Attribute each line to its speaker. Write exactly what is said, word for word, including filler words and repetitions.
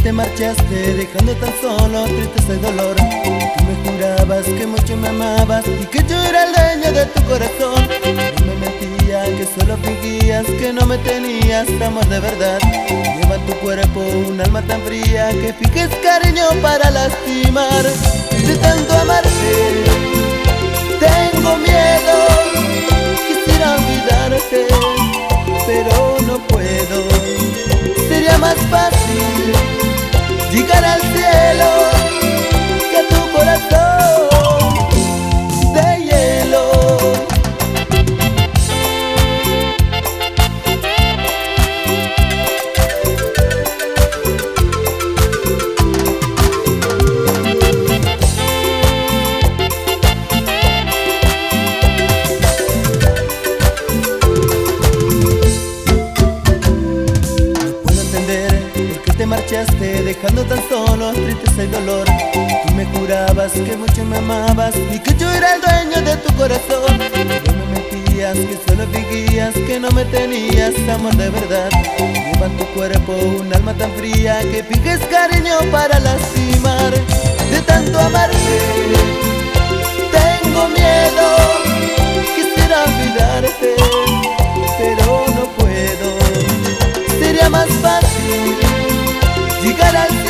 Speaker 1: te marchaste dejando tan solo tristeza y dolor. Tú me jurabas que mucho me amabas y que yo era el dueño de tu corazón. No me mentías, que solo fingías que no me tenías amor de verdad. Lleva en tu cuerpo un alma tan fría que finges cariño para lastimar. De tanto amarte tengo miedo, quisiera olvidarte pero no puedo. Sería más fácil llegar al cielo que a tu corazón de hielo. Te marchaste dejando tan solo tristeza y dolor. Tú me jurabas que mucho me amabas y que yo era el dueño de tu corazón. Pero me mentías, que solo fingías que no me tenías amor de verdad. Lleva en tu cuerpo un alma tan fría que finges cariño para lastimar. De tanto amarte tengo miedo, quisiera olvidarte pero no puedo. Sería más fácil llegar al